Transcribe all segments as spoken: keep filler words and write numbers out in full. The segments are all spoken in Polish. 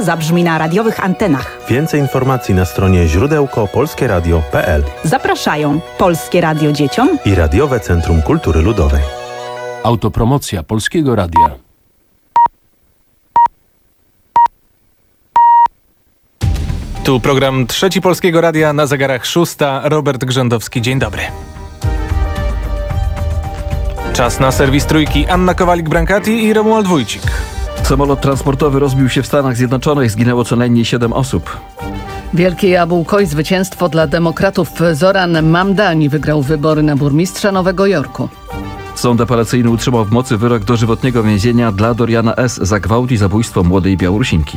zabrzmi na radiowych antenach. Więcej informacji na stronie źródełko polskie radio kropka pe el. Zapraszają Polskie Radio Dzieciom i Radiowe Centrum Kultury Ludowej. Autopromocja Polskiego Radia. Tu program Trzeci Polskiego Radia, na zegarach szósta. Robert Grzędowski, dzień dobry. Czas na serwis Trójki. Anna Kowalik-Brankati i Romuald Wójcik. Samolot transportowy rozbił się w Stanach Zjednoczonych. Zginęło co najmniej siedem osób. Wielkie jabłko i zwycięstwo dla demokratów. Zoran Mamdani wygrał wybory na burmistrza Nowego Jorku. Sąd apelacyjny utrzymał w mocy wyrok dożywotniego więzienia dla Doriana S. za gwałt i zabójstwo młodej Białorusinki.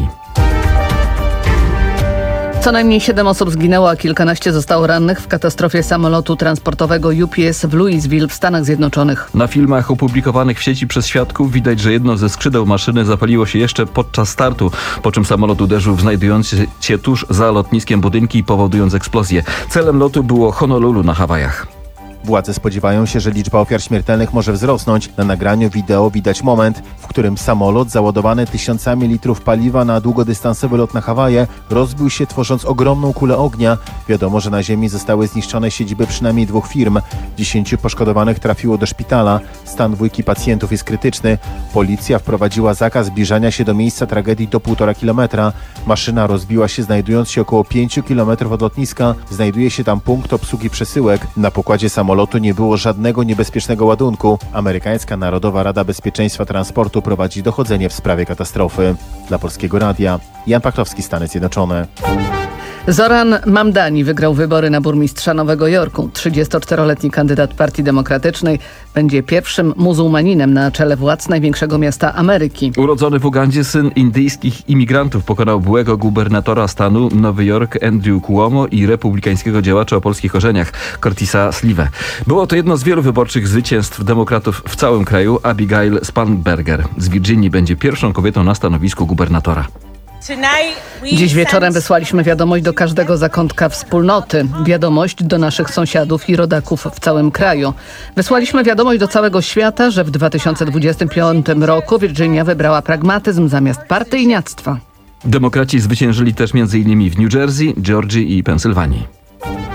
Co najmniej siedem osób zginęło, a kilkanaście zostało rannych w katastrofie samolotu transportowego U P S w Louisville w Stanach Zjednoczonych. Na filmach opublikowanych w sieci przez świadków widać, że jedno ze skrzydeł maszyny zapaliło się jeszcze podczas startu, po czym samolot uderzył w znajdujące się tuż za lotniskiem budynki, powodując eksplozję. Celem lotu było Honolulu na Hawajach. Władze spodziewają się, że liczba ofiar śmiertelnych może wzrosnąć. Na nagraniu wideo widać moment, w którym samolot załadowany tysiącami litrów paliwa na długodystansowy lot na Hawaje rozbił się, tworząc ogromną kulę ognia. Wiadomo, że na ziemi zostały zniszczone siedziby przynajmniej dwóch firm. Dziesięciu poszkodowanych trafiło do szpitala. Stan dwójki pacjentów jest krytyczny. Policja wprowadziła zakaz zbliżania się do miejsca tragedii do półtora kilometra. Maszyna rozbiła się znajdując się około pięciu kilometrów od lotniska. Znajduje się tam punkt obsługi przesyłek. Na pokładzie samolotu lotu nie było żadnego niebezpiecznego ładunku. Amerykańska Narodowa Rada Bezpieczeństwa Transportu prowadzi dochodzenie w sprawie katastrofy. Dla Polskiego Radia Jan Pachlowski, Stany Zjednoczone. Zoran Mamdani wygrał wybory na burmistrza Nowego Jorku. trzydziestoczteroletni kandydat Partii Demokratycznej będzie pierwszym muzułmaninem na czele władz największego miasta Ameryki. Urodzony w Ugandzie syn indyjskich imigrantów pokonał byłego gubernatora stanu Nowy Jork Andrew Cuomo i republikańskiego działacza o polskich korzeniach Curtisa Sliwę. Było to jedno z wielu wyborczych zwycięstw demokratów w całym kraju. Abigail Spanberger z Virginii będzie pierwszą kobietą na stanowisku gubernatora. Dziś wieczorem wysłaliśmy wiadomość do każdego zakątka wspólnoty. Wiadomość do naszych sąsiadów i rodaków w całym kraju. Wysłaliśmy wiadomość do całego świata, że w dwa tysiące dwudziestym piątym roku Virginia wybrała pragmatyzm zamiast partyjniactwa. Demokraci zwyciężyli też między innymi w New Jersey, Georgii i Pensylwanii.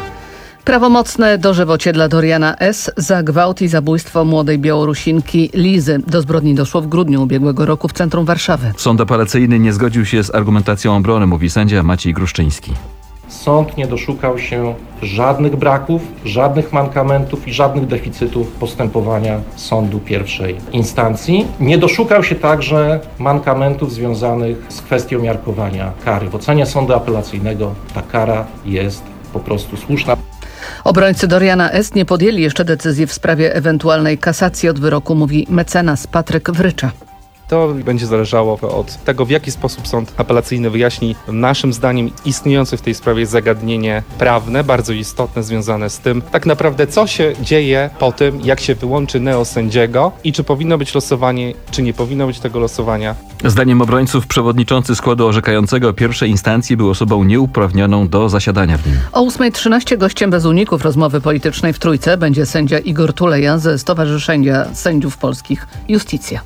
Prawomocne dożywocie dla Doriana S. za gwałt i zabójstwo młodej Białorusinki Lizy. Do zbrodni doszło w grudniu ubiegłego roku w centrum Warszawy. Sąd apelacyjny nie zgodził się z argumentacją obrony, mówi sędzia Maciej Gruszczyński. Sąd nie doszukał się żadnych braków, żadnych mankamentów i żadnych deficytów postępowania sądu pierwszej instancji. Nie doszukał się także mankamentów związanych z kwestią miarkowania kary. W ocenie sądu apelacyjnego ta kara jest po prostu słuszna. Obrońcy Doriana S. nie podjęli jeszcze decyzji w sprawie ewentualnej kasacji od wyroku, mówi mecenas Patryk Wrycza. To będzie zależało od tego, w jaki sposób sąd apelacyjny wyjaśni naszym zdaniem istniejące w tej sprawie zagadnienie prawne, bardzo istotne, związane z tym tak naprawdę, co się dzieje po tym, jak się wyłączy neosędziego i czy powinno być losowanie, czy nie powinno być tego losowania. Zdaniem obrońców przewodniczący składu orzekającego pierwszej instancji był osobą nieuprawnioną do zasiadania w nim. O ósma trzynaście gościem bez uników rozmowy politycznej w Trójce będzie sędzia Igor Tuleja ze Stowarzyszenia Sędziów Polskich Iustitia.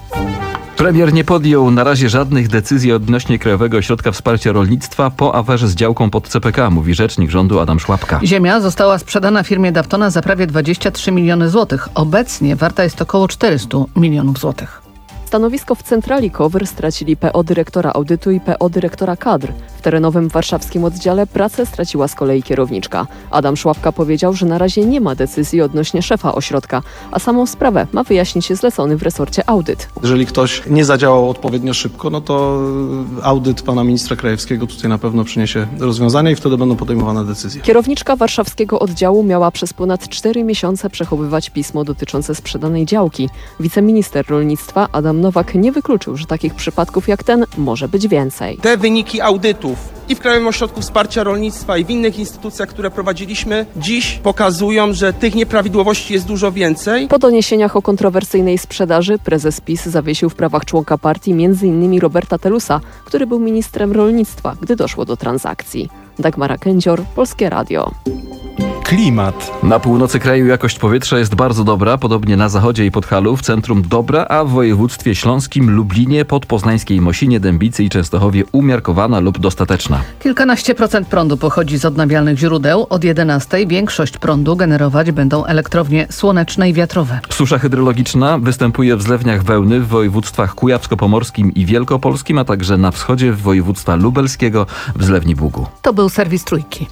Premier nie podjął na razie żadnych decyzji odnośnie Krajowego Ośrodka Wsparcia Rolnictwa po aferze z działką pod C P K, mówi rzecznik rządu Adam Szłapka. Ziemia została sprzedana firmie Daftona za prawie dwadzieścia trzy miliony złotych. Obecnie warta jest około czterysta milionów złotych. Stanowisko w centrali K O W R stracili P O dyrektora audytu i P O dyrektora kadr. W terenowym warszawskim oddziale pracę straciła z kolei kierowniczka. Adam Szłapka powiedział, że na razie nie ma decyzji odnośnie szefa ośrodka, a samą sprawę ma wyjaśnić zlecony w resorcie audyt. Jeżeli ktoś nie zadziałał odpowiednio szybko, no to audyt pana ministra Krajewskiego tutaj na pewno przyniesie rozwiązania i wtedy będą podejmowane decyzje. Kierowniczka warszawskiego oddziału miała przez ponad cztery miesiące przechowywać pismo dotyczące sprzedanej działki. Wiceminister rolnictwa Adam Nowak nie wykluczył, że takich przypadków jak ten może być więcej. Te wyniki audytów i w Krajowym Ośrodku Wsparcia Rolnictwa i w innych instytucjach, które prowadziliśmy, dziś pokazują, że tych nieprawidłowości jest dużo więcej. Po doniesieniach o kontrowersyjnej sprzedaży prezes PiS zawiesił w prawach członka partii między innymi Roberta Telusa, który był ministrem rolnictwa, gdy doszło do transakcji. Dagmara Kędzior, Polskie Radio. klimat. Na północy kraju jakość powietrza jest bardzo dobra, podobnie na zachodzie i Podhalu, w centrum dobra, a w województwie śląskim, Lublinie, podpoznańskiej Mosinie, Dębicy i Częstochowie umiarkowana lub dostateczna. Kilkanaście procent prądu pochodzi z odnawialnych źródeł. Od jedenastej większość prądu generować będą elektrownie słoneczne i wiatrowe. Susza hydrologiczna występuje w zlewniach Wełny w województwach kujawsko-pomorskim i wielkopolskim, a także na wschodzie w województwa lubelskiego w zlewni Bugu. To był serwis Trójki.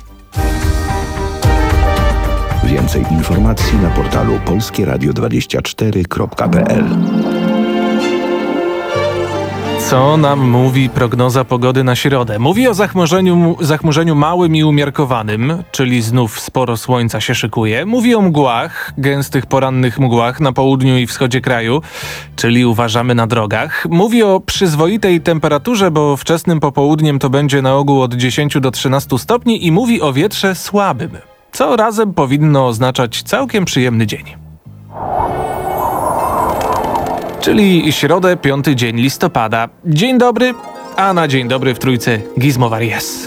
Więcej informacji na portalu polskie radio dwadzieścia cztery kropka p l. Co nam mówi prognoza pogody na środę? Mówi o zachmurzeniu, zachmurzeniu małym i umiarkowanym, czyli znów sporo słońca się szykuje. Mówi o mgłach, gęstych porannych mgłach na południu i wschodzie kraju, czyli uważamy na drogach. Mówi o przyzwoitej temperaturze, bo wczesnym popołudniem to będzie na ogół od dziesięciu do trzynastu stopni i mówi o wietrze słabym, co razem powinno oznaczać całkiem przyjemny dzień. Czyli środę, piąty dzień listopada. Dzień dobry, a na dzień dobry w Trójce Gizmo Varies.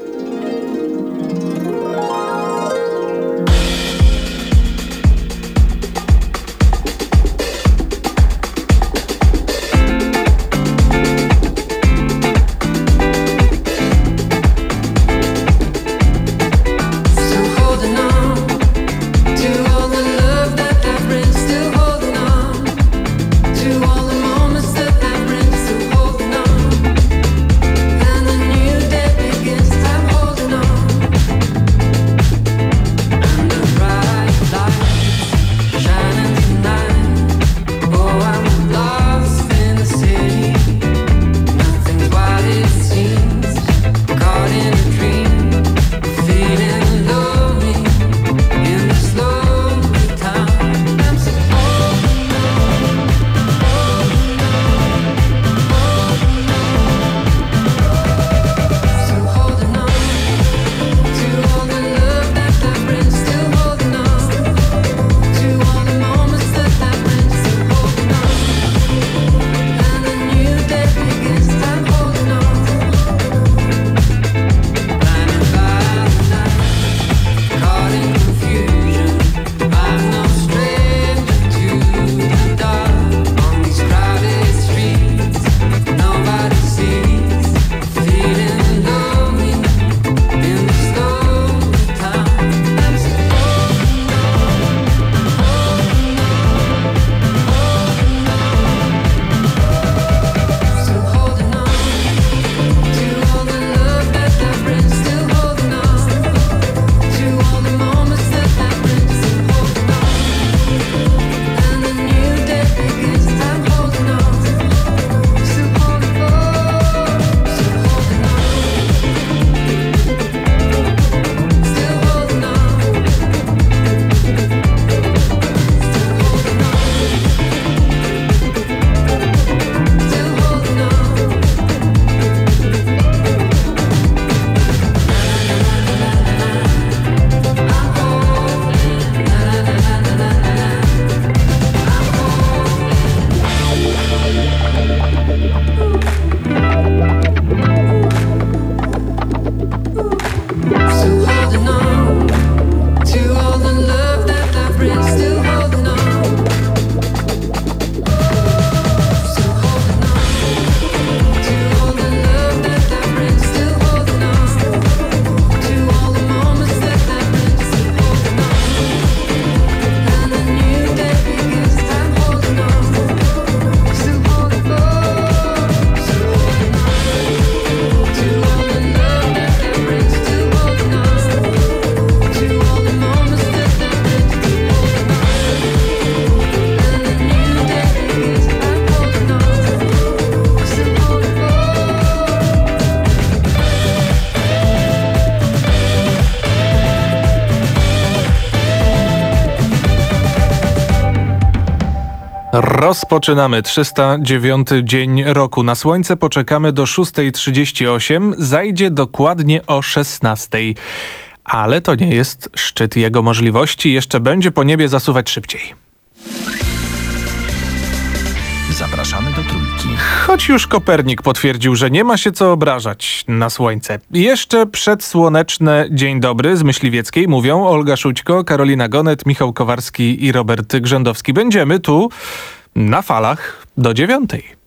Rozpoczynamy trzysta dziewiąty dzień roku. Na słońce poczekamy do szóstej trzydzieści osiem, zajdzie dokładnie o szesnastej. Ale to nie jest szczyt jego możliwości, jeszcze będzie po niebie zasuwać szybciej. Zapraszamy do Trójki. Choć już Kopernik potwierdził, że nie ma się co obrażać na słońce. Jeszcze przedsłoneczne dzień dobry z Myśliwieckiej mówią Olga Szućko, Karolina Gonet, Michał Kowarski i Robert Grzędowski. Będziemy tu na falach do dziewiątej.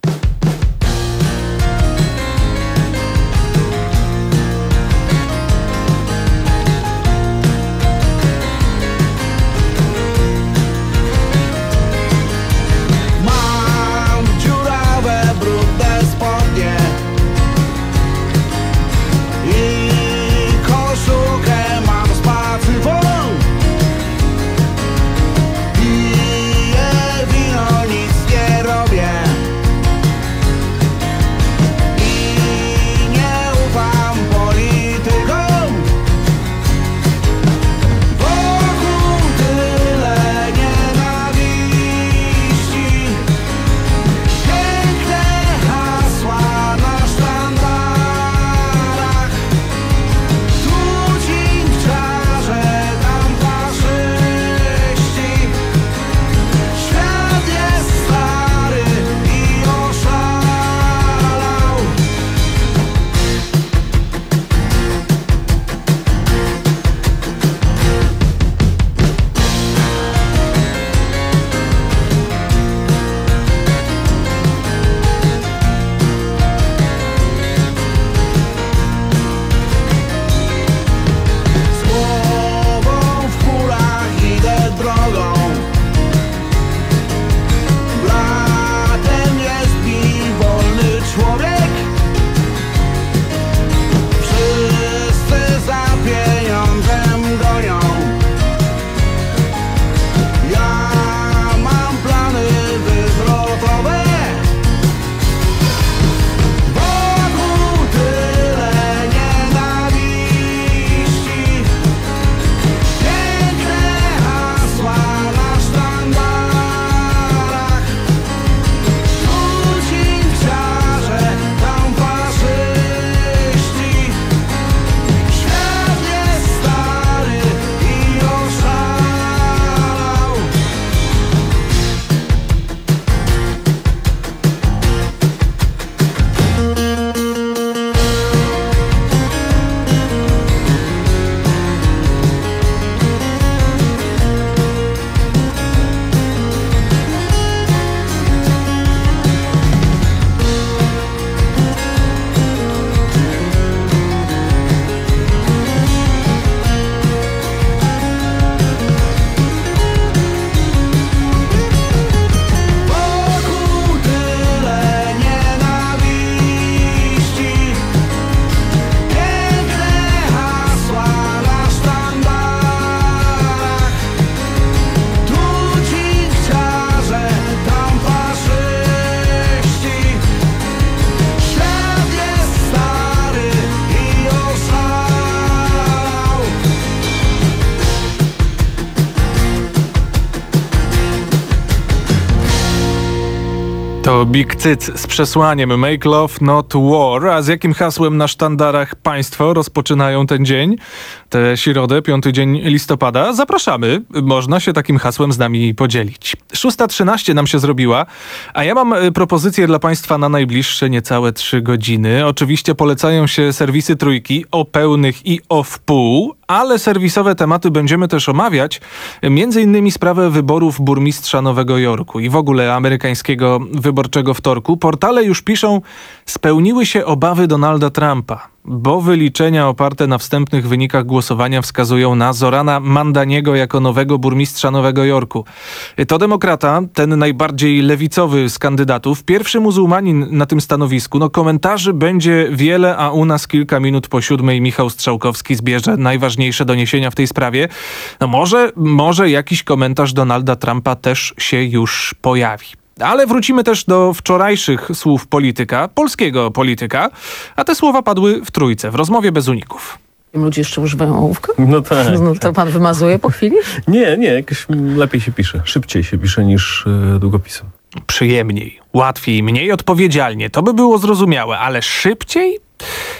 To Big Cyc z przesłaniem Make Love Not War. A z jakim hasłem na sztandarach państwo rozpoczynają ten dzień? Tę środę, piąty dzień listopada. Zapraszamy. Można się takim hasłem z nami podzielić. szósta trzynaście nam się zrobiła, a ja mam propozycję dla państwa na najbliższe niecałe trzy godziny. Oczywiście polecają się serwisy Trójki o pełnych i o wpół, ale serwisowe tematy będziemy też omawiać. Między innymi sprawę wyborów burmistrza Nowego Jorku i w ogóle amerykańskiego wyborczego wtorku. Portale już piszą, spełniły się obawy Donalda Trumpa, bo wyliczenia oparte na wstępnych wynikach głosowania wskazują na Zorana Mandaniego jako nowego burmistrza Nowego Jorku. To demokrata, ten najbardziej lewicowy z kandydatów, pierwszy muzułmanin na tym stanowisku. No komentarzy będzie wiele, a u nas kilka minut po siódmej Michał Strzałkowski zbierze najważniejsze doniesienia w tej sprawie. No może, może jakiś komentarz Donalda Trumpa też się już pojawi. Ale wrócimy też do wczorajszych słów polityka, polskiego polityka, a te słowa padły w Trójce, w rozmowie bez uników. Ludzie jeszcze używają ołówka? No tak. No to pan wymazuje po chwili? Nie, nie, jakoś lepiej się pisze, szybciej się pisze niż yy, długopisem. Przyjemniej, łatwiej, mniej odpowiedzialnie, to by było zrozumiałe, ale szybciej?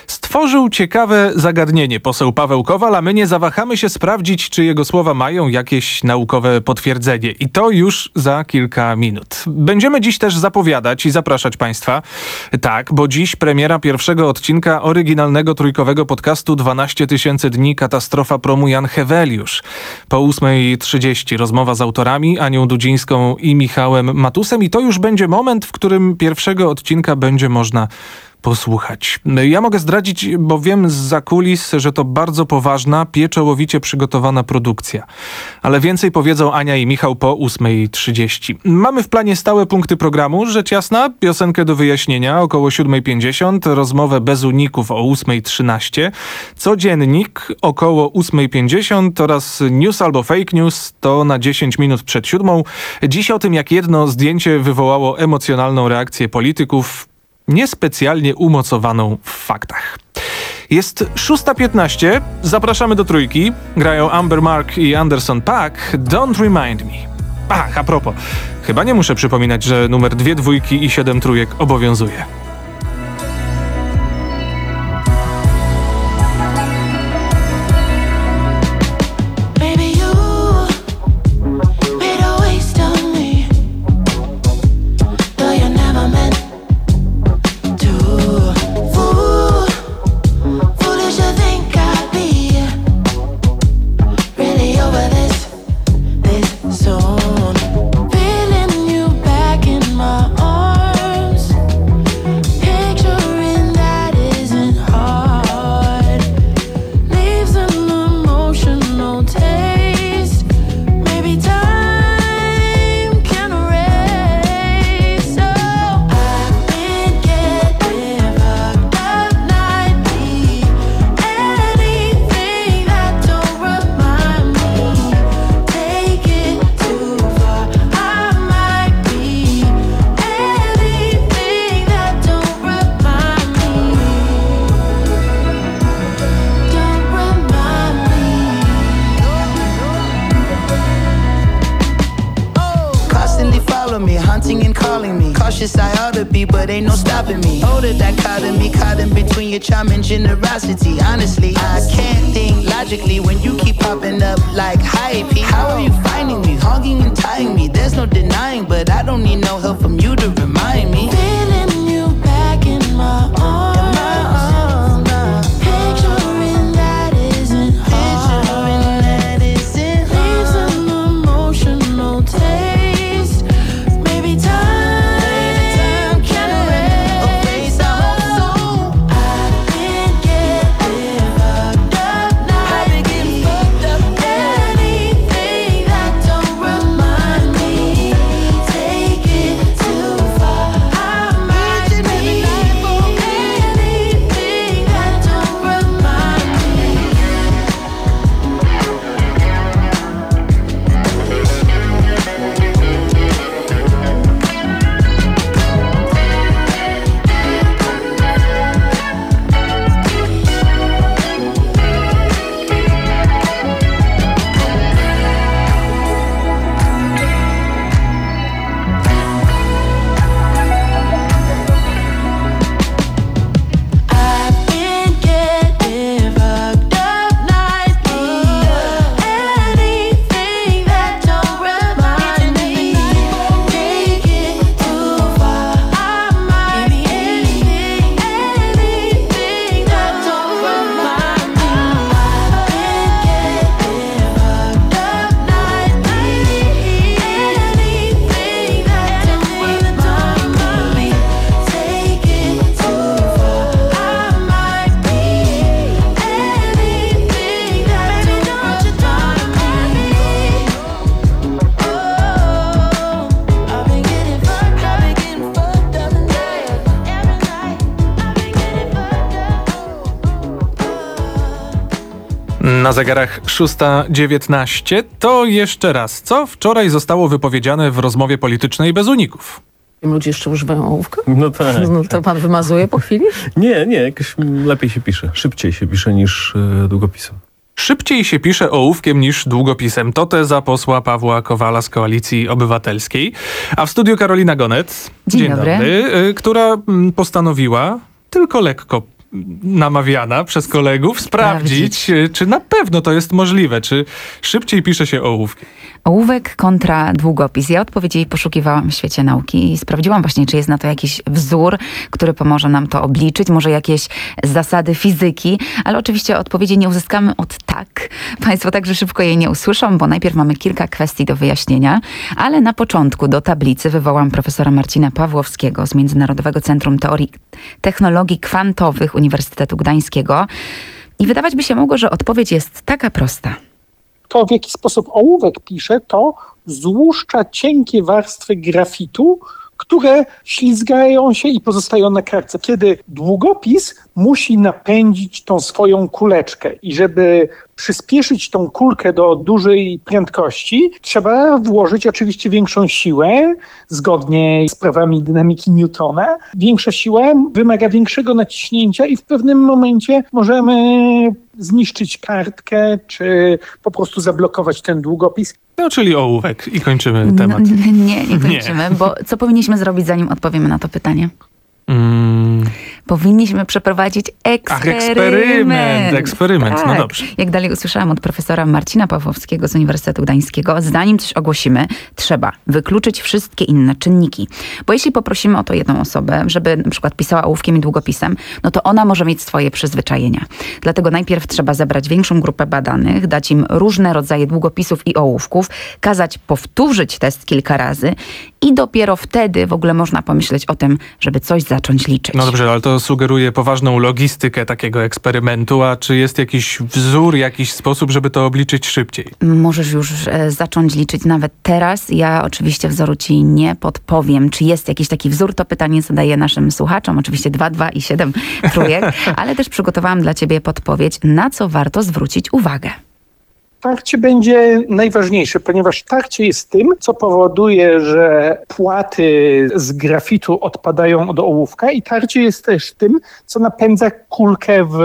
Stworzył ciekawe zagadnienie poseł Paweł Kowal, a my nie zawahamy się sprawdzić, czy jego słowa mają jakieś naukowe potwierdzenie. I to już za kilka minut. Będziemy dziś też zapowiadać i zapraszać Państwa. Tak, bo dziś premiera pierwszego odcinka oryginalnego trójkowego podcastu dwanaście tysięcy dni katastrofa promu Jan Heweliusz. Po ósmej trzydzieści rozmowa z autorami Anią Dudzińską i Michałem Matusem i to już będzie moment, w którym pierwszego odcinka będzie można posłuchać. Ja mogę zdradzić, bo wiem zza kulis, że to bardzo poważna, pieczołowicie przygotowana produkcja. Ale więcej powiedzą Ania i Michał po ósmej trzydzieści. Mamy w planie stałe punkty programu, rzecz jasna, piosenkę do wyjaśnienia około siódmej pięćdziesiąt, rozmowę bez uników o ósmej trzynaście, codziennik około ósmej pięćdziesiąt oraz news albo fake news to na dziesięć minut przed siódmą. Dziś o tym, jak jedno zdjęcie wywołało emocjonalną reakcję polityków, niespecjalnie umocowaną w faktach. Jest szósta piętnaście, zapraszamy do trójki. Grają Amber Mark i Anderson .Paak, Don't Remind Me. Ach, a propos, chyba nie muszę przypominać, że numer dwie dwójki i siedem trójek obowiązuje. Generosity, honestly, I can't think logically when you keep popping up like high P. How are you finding me, hogging and tying me? There's no denying, but I don't need no help from you to remind me. Feeling you back in my arms. Picturing that isn't hard. That isn't hard. Leaves an emotional taste. Maybe time can erase our soul. Na zegarach szósta dziewiętnaście. To jeszcze raz, co wczoraj zostało wypowiedziane w rozmowie politycznej bez uników? Ludzie jeszcze używają ołówka? No tak. No to pan wymazuje po chwili? Nie, nie, jakoś lepiej się pisze. Szybciej się pisze niż y, długopisem. Szybciej się pisze ołówkiem niż długopisem. To teza posła Pawła Kowala z Koalicji Obywatelskiej. A w studiu Karolina Gonet. Dzień, Dzień dobry. dobry. Y, która postanowiła tylko lekko namawiana przez kolegów sprawdzić, sprawdzić, czy na pewno to jest możliwe, czy szybciej pisze się ołówkiem. Ołówek kontra długopis. Ja odpowiedzi poszukiwałam w świecie nauki i sprawdziłam właśnie, czy jest na to jakiś wzór, który pomoże nam to obliczyć, może jakieś zasady fizyki, ale oczywiście odpowiedzi nie uzyskamy od tak. Państwo także szybko jej nie usłyszą, bo najpierw mamy kilka kwestii do wyjaśnienia, ale na początku do tablicy wywołam profesora Marcina Pawłowskiego z Międzynarodowego Centrum Teorii Technologii Kwantowych Uniwersytetu Gdańskiego i wydawać by się mogło, że odpowiedź jest taka prosta. To, w jaki sposób ołówek pisze, to złuszcza cienkie warstwy grafitu, które ślizgają się i pozostają na kartce. Kiedy długopis musi napędzić tą swoją kuleczkę i żeby przyspieszyć tą kulkę do dużej prędkości, trzeba włożyć oczywiście większą siłę, zgodnie z prawami dynamiki Newtona. Większa siła wymaga większego naciśnięcia i w pewnym momencie możemy zniszczyć kartkę, czy po prostu zablokować ten długopis. No, czyli ołówek i kończymy temat. No, nie, nie kończymy, nie. Bo co powinniśmy zrobić, zanim odpowiemy na to pytanie? Mm. Powinniśmy przeprowadzić eksperyment. Ach, eksperyment, eksperyment, tak. No dobrze. Jak dalej usłyszałam od profesora Marcina Pawłowskiego z Uniwersytetu Gdańskiego, zanim coś ogłosimy, trzeba wykluczyć wszystkie inne czynniki. Bo jeśli poprosimy o to jedną osobę, żeby na przykład pisała ołówkiem i długopisem, no to ona może mieć swoje przyzwyczajenia. Dlatego najpierw trzeba zebrać większą grupę badanych, dać im różne rodzaje długopisów i ołówków, kazać powtórzyć test kilka razy i dopiero wtedy w ogóle można pomyśleć o tym, żeby coś zacząć liczyć. No dobrze, ale to sugeruje poważną logistykę takiego eksperymentu, a czy jest jakiś wzór, jakiś sposób, żeby to obliczyć szybciej? Możesz już e, zacząć liczyć nawet teraz. Ja oczywiście wzoru ci nie podpowiem. Czy jest jakiś taki wzór? To pytanie zadaję naszym słuchaczom. Oczywiście dwa, dwa i siedem trójek, ale też przygotowałam dla ciebie podpowiedź, na co warto zwrócić uwagę. Tarcie będzie najważniejsze, ponieważ tarcie jest tym, co powoduje, że płaty z grafitu odpadają od ołówka i tarcie jest też tym, co napędza kulkę w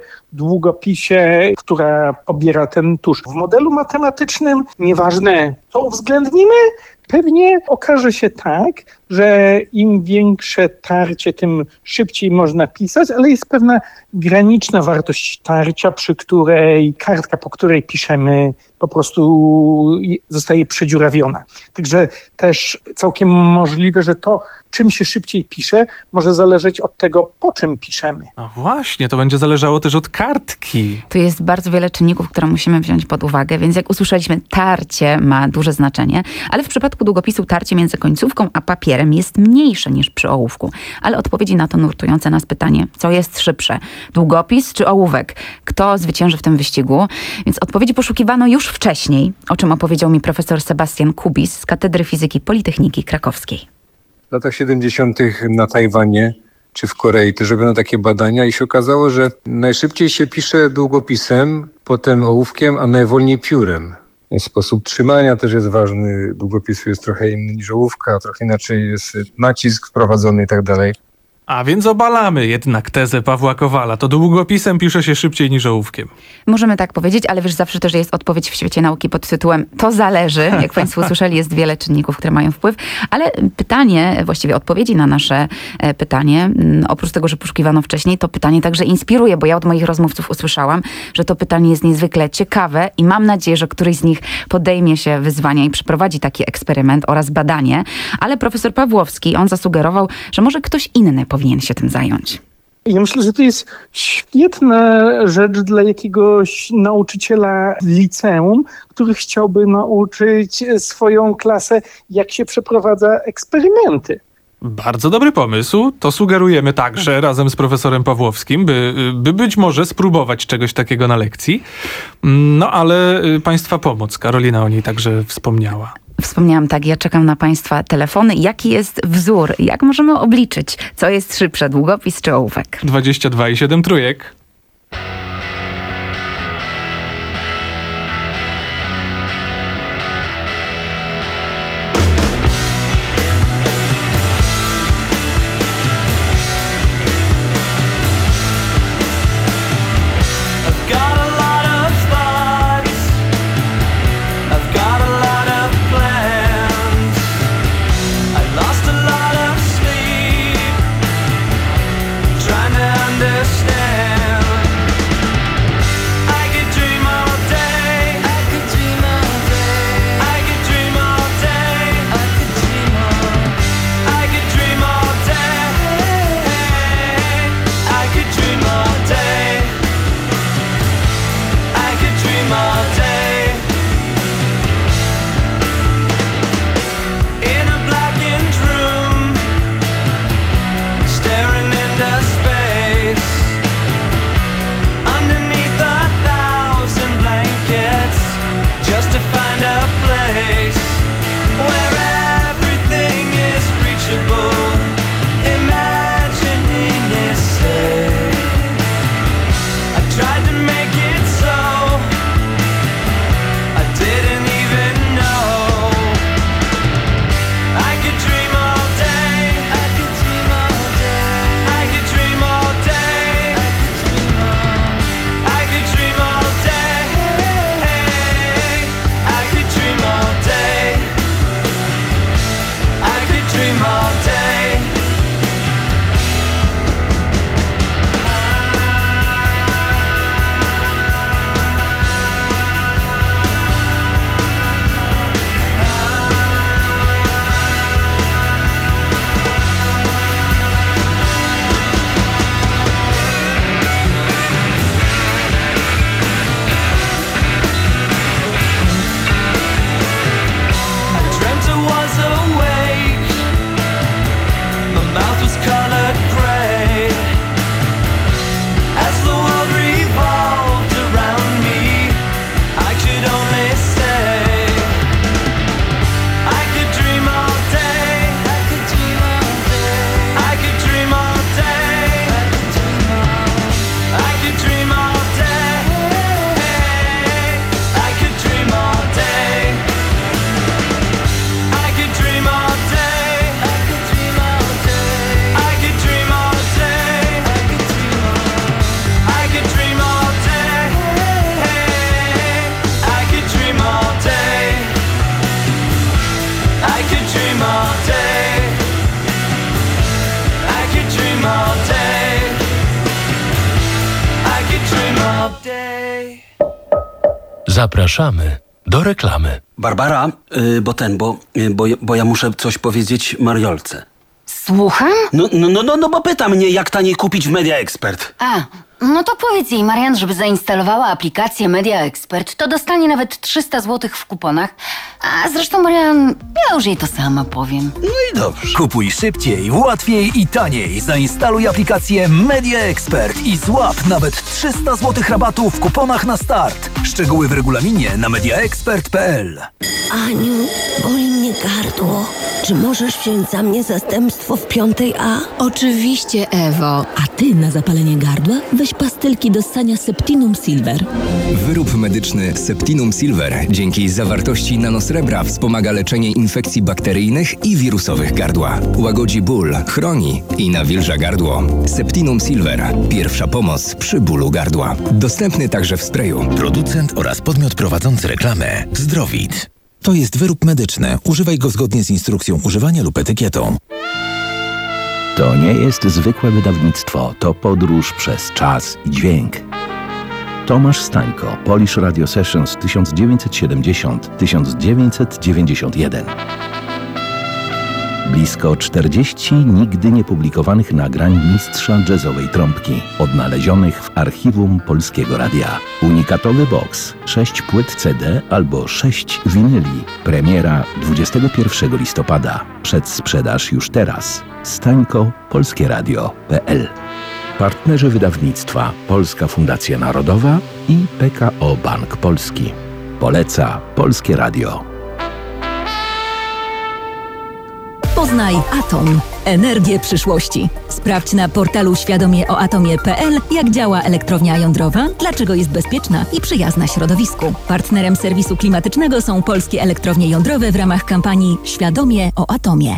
długopisie, która pobiera ten tusz. W modelu matematycznym, nieważne co uwzględnimy, pewnie okaże się tak, że im większe tarcie, tym szybciej można pisać, ale jest pewna graniczna wartość tarcia, przy której kartka, po której piszemy, po prostu zostaje przedziurawiona. Także też całkiem możliwe, że to, czym się szybciej pisze, może zależeć od tego, po czym piszemy. No właśnie, to będzie zależało też od kartki. Tu jest bardzo wiele czynników, które musimy wziąć pod uwagę, więc jak usłyszeliśmy, tarcie ma duże znaczenie, ale w przypadku długopisu tarcie między końcówką a papierem jest mniejsze niż przy ołówku. Ale odpowiedzi na to nurtujące nas pytanie, co jest szybsze? Długopis czy ołówek? Kto zwycięży w tym wyścigu? Więc odpowiedzi poszukiwano już wcześniej, o czym opowiedział mi profesor Sebastian Kubis z Katedry Fizyki Politechniki Krakowskiej. W latach siedemdziesiątych na Tajwanie czy w Korei też robiono takie badania i się okazało, że najszybciej się pisze długopisem, potem ołówkiem, a najwolniej piórem. Sposób trzymania też jest ważny. Długopisu jest trochę inny niż ołówka, trochę inaczej jest nacisk wprowadzony i tak dalej. A więc obalamy jednak tezę Pawła Kowala. To długopisem pisze się szybciej niż ołówkiem. Możemy tak powiedzieć, ale wiesz, zawsze też jest odpowiedź w świecie nauki pod tytułem to zależy. Jak Państwo usłyszeli, jest wiele czynników, które mają wpływ. Ale pytanie, właściwie odpowiedzi na nasze pytanie, oprócz tego, że poszukiwano wcześniej, to pytanie także inspiruje, bo ja od moich rozmówców usłyszałam, że to pytanie jest niezwykle ciekawe i mam nadzieję, że któryś z nich podejmie się wyzwania i przeprowadzi taki eksperyment oraz badanie. Ale profesor Pawłowski, on zasugerował, że może ktoś inny powinien się tym zająć. Ja myślę, że to jest świetna rzecz dla jakiegoś nauczyciela liceum, który chciałby nauczyć swoją klasę, jak się przeprowadza eksperymenty. Bardzo dobry pomysł. To sugerujemy także razem z profesorem Pawłowskim, by, by być może spróbować czegoś takiego na lekcji. No ale Państwa pomoc, Karolina o niej także wspomniała. Wspomniałam tak, ja czekam na Państwa telefony. Jaki jest wzór? Jak możemy obliczyć, co jest szybsze, długopis czy ołówek? dwadzieścia dwa i siedem trójek. Trying to understand Zapraszamy do reklamy. Barbara, y, bo ten, bo, y, bo, bo ja muszę coś powiedzieć Mariolce. Słucham? No, no, no, no, no bo pyta mnie, jak taniej kupić w Media Expert. A, no to powiedz jej, Marian, żeby zainstalowała aplikację Media Expert. To dostanie nawet trzysta złotych w kuponach. A zresztą, Marian, ja już jej to sama powiem. No i dobrze. Kupuj szybciej, łatwiej i taniej. Zainstaluj aplikację Media Expert i złap nawet trzysta złotych rabatu w kuponach na start. Szczegóły w regulaminie na mediaexpert kropka p l. Aniu, boli mnie gardło. Czy możesz wziąć za mnie zastępstwo w piątej A? Oczywiście, Ewo. A ty na zapalenie gardła weź pastylki do ssania Septinum Silver. Wyrób medyczny Septinum Silver dzięki zawartości nanosrebra wspomaga leczenie infekcji bakteryjnych i wirusowych gardła. Łagodzi ból, chroni i nawilża gardło. Septinum Silver. Pierwsza pomoc przy bólu gardła. Dostępny także w sprayu. Producent oraz podmiot prowadzący reklamę Zdrowit. To jest wyrób medyczny. Używaj go zgodnie z instrukcją używania lub etykietą. To nie jest zwykłe wydawnictwo, to podróż przez czas i dźwięk. Tomasz Stańko, Polish Radio Sessions tysiąc dziewięćset siedemdziesiąt do tysiąc dziewięćset dziewięćdziesiąt jeden. Blisko czterdzieści nigdy niepublikowanych nagrań mistrza jazzowej trąbki, odnalezionych w archiwum Polskiego Radia. Unikatowy boks, sześć płyt C D albo sześć winyli. Premiera dwudziestego pierwszego listopada. Przedsprzedaż już teraz. Stańko, polskie radio kropka p l. Partnerzy wydawnictwa Polska Fundacja Narodowa i P K O Bank Polski. Poleca Polskie Radio. Poznaj Atom. Energię przyszłości. Sprawdź na portalu świadomie o atomie kropka p l, jak działa elektrownia jądrowa, dlaczego jest bezpieczna i przyjazna środowisku. Partnerem serwisu klimatycznego są polskie elektrownie jądrowe w ramach kampanii Świadomie o atomie.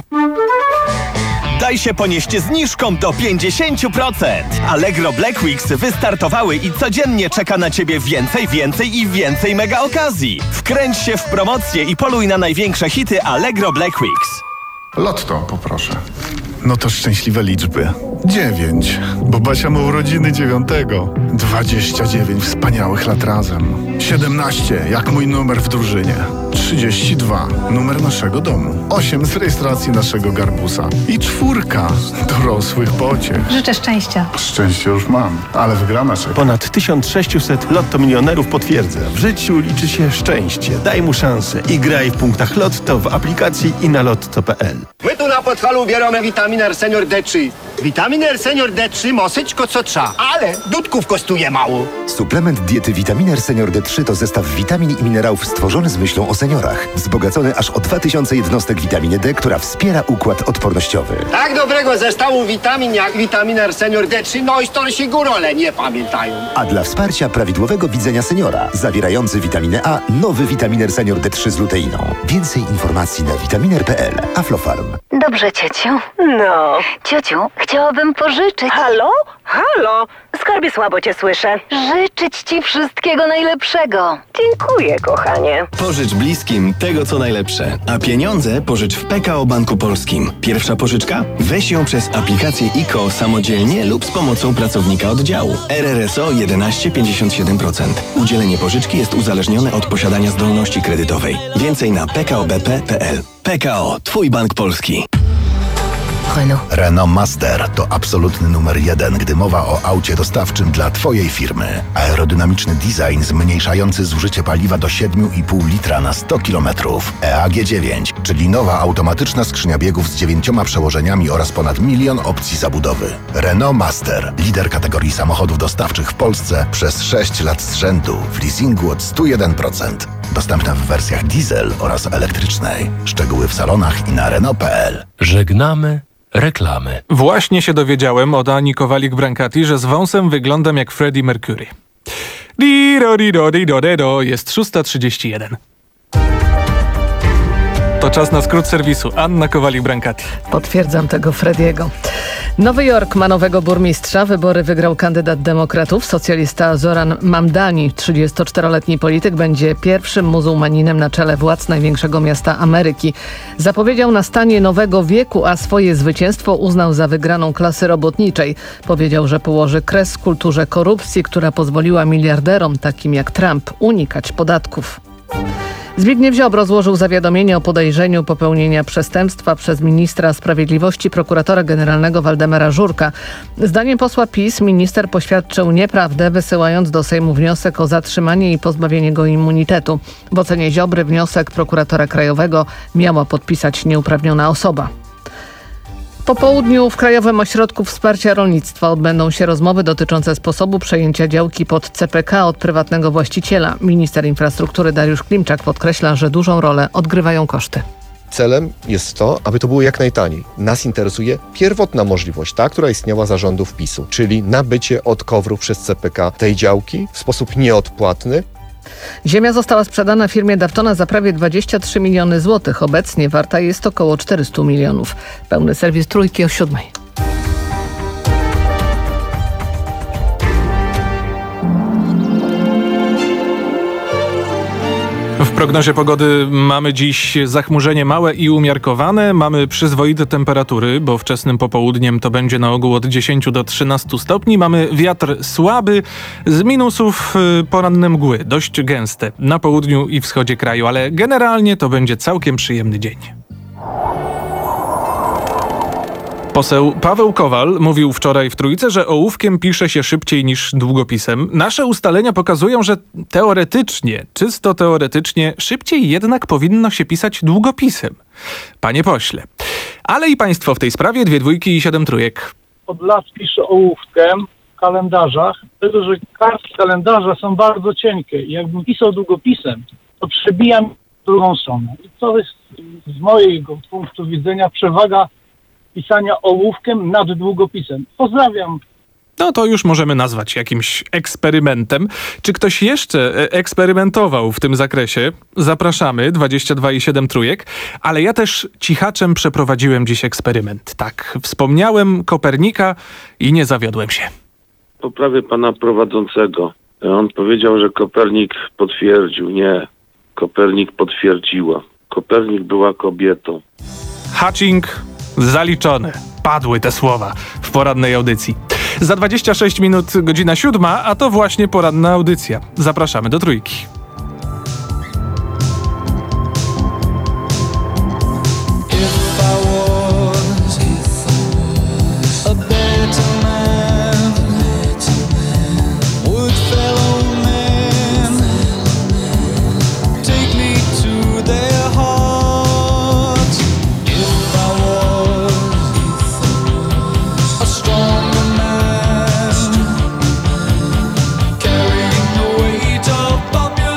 Daj się ponieść zniżką do pięćdziesiąt procent. Allegro Black Weeks wystartowały i codziennie czeka na Ciebie więcej, więcej i więcej mega okazji. Wkręć się w promocję i poluj na największe hity Allegro Black Weeks. Lotto poproszę. No to szczęśliwe liczby. Dziewięć, bo Basia ma urodziny dziewiątego. Dwadzieścia dziewięć wspaniałych lat razem. Siedemnaście, jak mój numer w drużynie. Trzydzieści dwa, numer naszego domu. Osiem z rejestracji naszego garbusa. I czwórka, dorosłych pociech. Życzę szczęścia. Szczęście już mam, ale wygrana czeka. Ponad tysiąc sześćset Lotto milionerów potwierdza. W życiu liczy się szczęście. Daj mu szansę i graj w punktach Lotto w aplikacji i na lotto kropka p l. My tu na Podhalu bierzemy witaminę Senior D trzy. Witaminę Senior D trzy mosyćko co trza, ale dudków kosztuje mało. Suplement diety Vitaminer Senior D trzy to zestaw witamin i minerałów stworzony z myślą o seniorach. Wzbogacony aż o dwa tysiące jednostek witaminy D, która wspiera układ odpornościowy. Tak dobrego zestawu witamin jak Vitaminer Senior D trzy, no i starsi górole nie pamiętają. A dla wsparcia prawidłowego widzenia seniora, zawierający witaminę A, nowy Vitaminer Senior D trzy z luteiną. Więcej informacji na vitaminer kropka p l. Aflofarm. Dobrze, ciociu. No. Ciociu, chciałabym pożyczyć. Halo? Halo? Skarbie, słabo cię słyszę. Życzyć ci wszystkiego najlepszego. Dziękuję, kochanie. Pożycz bliskim tego, co najlepsze. A pieniądze pożycz w P K O Banku Polskim. Pierwsza pożyczka? Weź ją przez aplikację I K O samodzielnie lub z pomocą pracownika oddziału. R R S O jedenaście pięćdziesiąt siedem procent. Udzielenie pożyczki jest uzależnione od posiadania zdolności kredytowej. Więcej na p k o b p kropka p l. P K O. Twój bank polski. Renault. Renault Master to absolutny numer jeden, gdy mowa o aucie dostawczym dla Twojej firmy. Aerodynamiczny design zmniejszający zużycie paliwa do siedem i pół litra na sto kilometrów. E A G dziewięć, czyli nowa automatyczna skrzynia biegów z dziewięcioma przełożeniami oraz ponad milion opcji zabudowy. Renault Master, lider kategorii samochodów dostawczych w Polsce przez sześć lat z rzędu w leasingu od sto jeden procent. Dostępna w wersjach diesel oraz elektrycznej. Szczegóły w salonach i na Renault kropka p l. Żegnamy reklamy. Właśnie się dowiedziałem od Ani Kowalik-Brancati, że z wąsem wyglądam jak Freddie Mercury. Dido, dido, dido, dido. Jest szósta trzydzieści jeden. To czas na skrót serwisu. Anna Kowalik-Brancati. Potwierdzam tego Frediego. Nowy Jork ma nowego burmistrza. Wybory wygrał kandydat demokratów, socjalista Zoran Mamdani. trzydziestoczteroletni polityk będzie pierwszym muzułmaninem na czele władz największego miasta Ameryki. Zapowiedział nastanie nowego wieku, a swoje zwycięstwo uznał za wygraną klasy robotniczej. Powiedział, że położy kres kulturze korupcji, która pozwoliła miliarderom takim jak Trump unikać podatków. Zbigniew Ziobro złożył zawiadomienie o podejrzeniu popełnienia przestępstwa przez ministra sprawiedliwości prokuratora generalnego Waldemara Żurka. Zdaniem posła PiS minister poświadczył nieprawdę, wysyłając do Sejmu wniosek o zatrzymanie i pozbawienie go immunitetu. W ocenie Ziobry wniosek prokuratora krajowego miała podpisać nieuprawniona osoba. Po południu w Krajowym Ośrodku Wsparcia Rolnictwa odbędą się rozmowy dotyczące sposobu przejęcia działki pod C P K od prywatnego właściciela. Minister infrastruktury Dariusz Klimczak podkreśla, że dużą rolę odgrywają koszty. Celem jest to, aby to było jak najtaniej. Nas interesuje pierwotna możliwość, ta, która istniała za rządów PiSu, czyli nabycie od Kowrów przez C P K tej działki w sposób nieodpłatny. Ziemia została sprzedana firmie Daftona za prawie dwadzieścia trzy miliony złotych. Obecnie warta jest około czterysta milionów. Pełny serwis Trójki o siódmej. W prognozie pogody mamy dziś zachmurzenie małe i umiarkowane. Mamy przyzwoite temperatury, bo wczesnym popołudniem to będzie na ogół od dziesięciu do trzynastu stopni. Mamy wiatr słaby, z minusów poranne mgły, dość gęste na południu i wschodzie kraju, ale generalnie to będzie całkiem przyjemny dzień. Poseł Paweł Kowal mówił wczoraj w Trójce, że ołówkiem pisze się szybciej niż długopisem. Nasze ustalenia pokazują, że teoretycznie, czysto teoretycznie, szybciej jednak powinno się pisać długopisem. Panie pośle, ale i państwo w tej sprawie, dwie dwójki i siedem trójek. Od lat piszę ołówkiem w kalendarzach, dlatego że kartki kalendarza są bardzo cienkie i jakbym pisał długopisem, to przebijam drugą stronę. I to jest z mojego punktu widzenia przewaga pisania ołówkiem nad długopisem. Pozdrawiam. No to już możemy nazwać jakimś eksperymentem. Czy ktoś jeszcze eksperymentował w tym zakresie? Zapraszamy, dwadzieścia dwa i siedem trójek. Ale ja też cichaczem przeprowadziłem dziś eksperyment. Tak, wspomniałem Kopernika i nie zawiodłem się. Poprawię pana prowadzącego. On powiedział, że Kopernik potwierdził. Nie, Kopernik potwierdziła. Kopernik była kobietą. Hatching zaliczony. Padły te słowa w porannej audycji. Za dwadzieścia sześć minut godzina siódma, a to właśnie poranna audycja. Zapraszamy do Trójki. Popular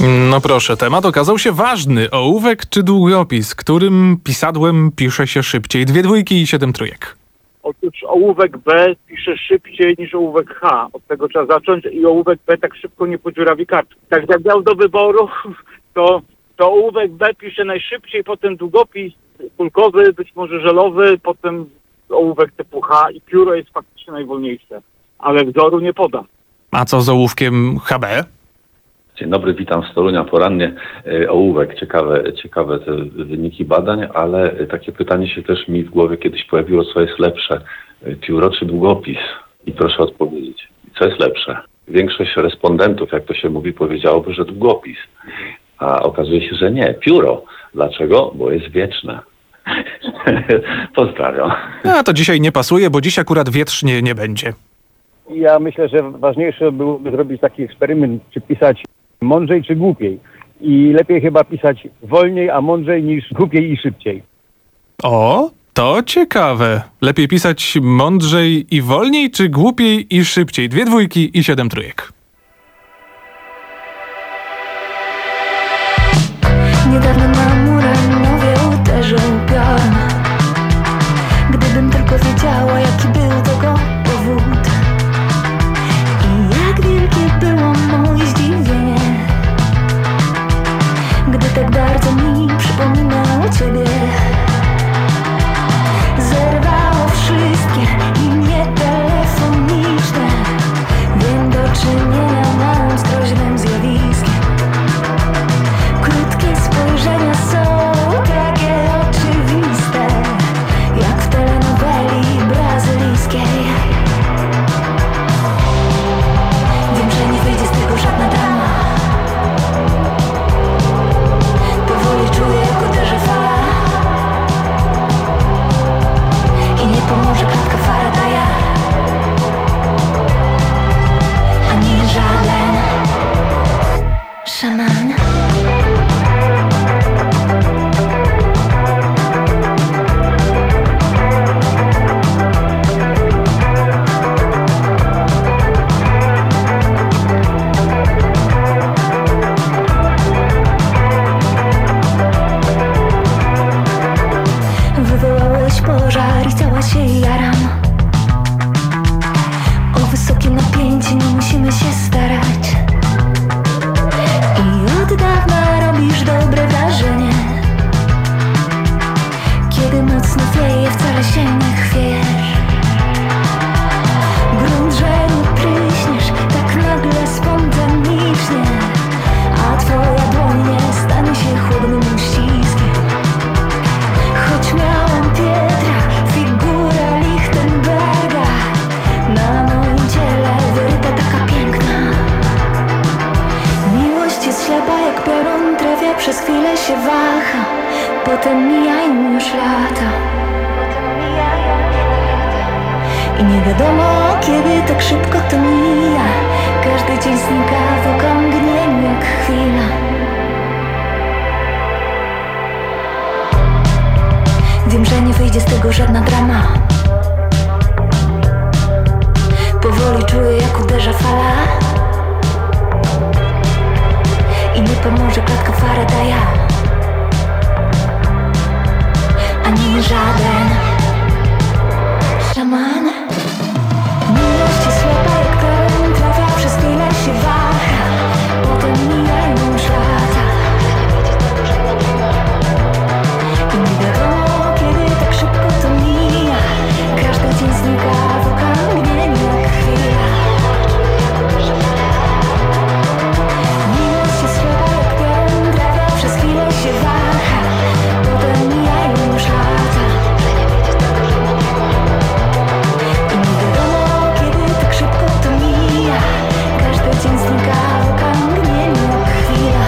No proszę, temat okazał się ważny. Ołówek czy długopis? Którym pisadłem pisze się szybciej? Dwie dwójki i siedem trójek. Otóż ołówek B pisze szybciej niż ołówek H. Od tego trzeba zacząć i ołówek B tak szybko nie podziurawi kartki. Tak jak miał do wyboru, to, to ołówek B pisze najszybciej, potem długopis kulkowy, być może żelowy, potem ołówek typu H i pióro jest faktycznie najwolniejsze. Ale wzoru nie poda. A co z ołówkiem H B? Dzień dobry, witam z Torunia porannie. E, Ołówek, ciekawe, ciekawe te wyniki badań, ale takie pytanie się też mi w głowie kiedyś pojawiło, co jest lepsze, e, pióro czy długopis? I proszę odpowiedzieć, co jest lepsze? Większość respondentów, jak to się mówi, powiedziałoby, że długopis, a okazuje się, że nie, pióro. Dlaczego? Bo jest wieczne. Pozdrawiam. A to dzisiaj nie pasuje, bo dziś akurat wietrznie nie będzie. Ja myślę, że ważniejsze byłoby zrobić taki eksperyment, czy pisać mądrzej, czy głupiej. I lepiej chyba pisać wolniej, a mądrzej niż głupiej i szybciej. O, to ciekawe. Lepiej pisać mądrzej i wolniej, czy głupiej i szybciej? Dwie dwójki i siedem trójek. Niedawno na Muranowie uderzył piorun. Gdybym tylko wiedziała, jaki był tego powód i jak wielkie było moje zdziwienie, gdy tak bardzo mi przypominał ciebie. Zerwało wszystkie linie telefoniczne. Wiem, do czynienia mam z groźnym zjawiskiem. Krótkie spojrzenia są takie oczywiste, jak w telenoweli brazylijskiej. Wiem, że nie wyjdzie z tego żadna drama. Powoli czuję, jak uderza fala i nie pomoże klatka Faradaya, ani żaden szaman. Wywołałeś pożar i cała się jaram. O wysokie napięcie nie musimy się starać. I od dawna robisz dobre wrażenie. Kiedy mocno wieje, wcale się nie chwiejesz. Grunt, że nie pryśniesz tak nagle spontanicznie, a twoja dłoń nie stanie się chłodnym uściskiem. Choć miałam Pietra, figurę Lichtenberga, na moim ciele wyryta taka piękna. Miłość jest ślepa jak piorun, trafia, przez chwilę się waha, potem mijają już lata. I nie wiadomo, kiedy tak szybko to mija. Każdy dzień znika w okamgnieniu jak chwila. Wiem, że nie wyjdzie z tego żadna drama. Powoli czuję, jak uderza fala i nie pomoże klatka Faradaya, ani żaden szaman. Miłość jest ślepa jak piorun, trafia, przez chwilę się waha, potem mijają już lata. I nie wiadomo, kiedy tak szybko to mija. Każdy dzień znika w okamgnieniu jak chwila. Miłość jest ślepa jak piorun, trafia, przez chwilę się waha, potem mijają już lata. I nie wiadomo, kiedy tak szybko to mija. Każdy dzień znika w okamgnieniu jak chwila.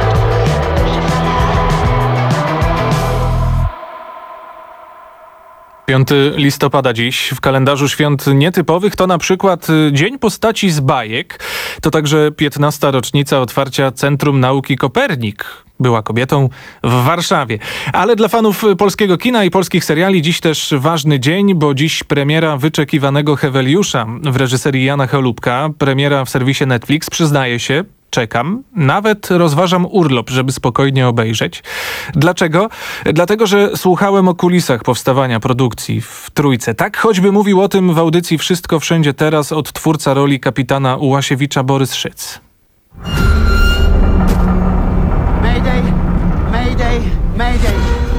piątego listopada dziś w kalendarzu świąt nietypowych to na przykład Dzień Postaci z bajek. To także piętnasta rocznica otwarcia Centrum Nauki Kopernik. Była kobietą w Warszawie. Ale dla fanów polskiego kina i polskich seriali dziś też ważny dzień, bo dziś premiera wyczekiwanego Heweliusza w reżyserii Jana Cholubka. Premiera w serwisie Netflix, przyznaje się, czekam. Nawet rozważam urlop, żeby spokojnie obejrzeć. Dlaczego? Dlatego, że słuchałem o kulisach powstawania produkcji w Trójce. Tak choćby mówił o tym w audycji Wszystko Wszędzie Teraz odtwórca roli kapitana Ułasiewicza Borys Szyc. Mayday, mayday, mayday.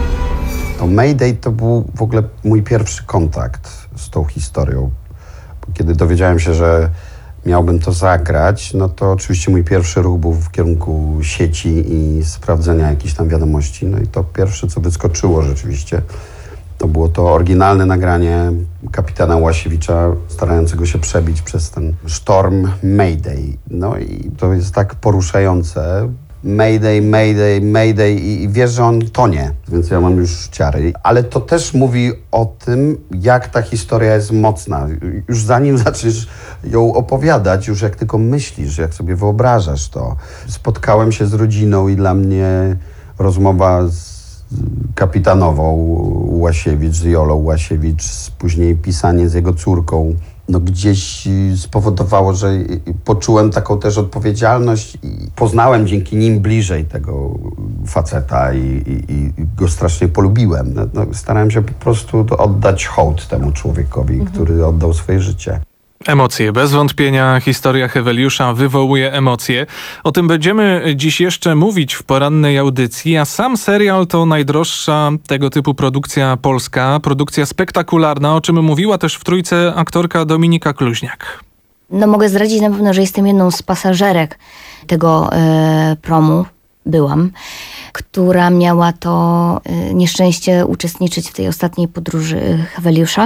To Mayday to był w ogóle mój pierwszy kontakt z tą historią. Kiedy dowiedziałem się, że miałbym to zagrać, no to oczywiście mój pierwszy ruch był w kierunku sieci i sprawdzenia jakichś tam wiadomości. No i to pierwsze, co wyskoczyło rzeczywiście, to było to oryginalne nagranie kapitana Łasiewicza starającego się przebić przez ten sztorm Mayday. No i to jest tak poruszające. Mayday, mayday, mayday i, i wiesz, że on tonie, więc ja mam już ciary. Ale to też mówi o tym, jak ta historia jest mocna. Już zanim zaczniesz ją opowiadać, już jak tylko myślisz, jak sobie wyobrażasz to. Spotkałem się z rodziną i dla mnie rozmowa z kapitanową Łasiewicz, z Jolą Łasiewicz, później pisanie z jego córką, no gdzieś spowodowało, że poczułem taką też odpowiedzialność i poznałem dzięki nim bliżej tego faceta i, i, i go strasznie polubiłem. No, no, starałem się po prostu oddać hołd temu człowiekowi, mhm. który oddał swoje życie. Emocje. Bez wątpienia historia Heweliusza wywołuje emocje. O tym będziemy dziś jeszcze mówić w porannej audycji, a sam serial to najdroższa tego typu produkcja polska, produkcja spektakularna, o czym mówiła też w Trójce aktorka Dominika Kluźniak. No mogę zdradzić na pewno, że jestem jedną z pasażerek tego e, promu, byłam, która miała to e, nieszczęście uczestniczyć w tej ostatniej podróży Heweliusza.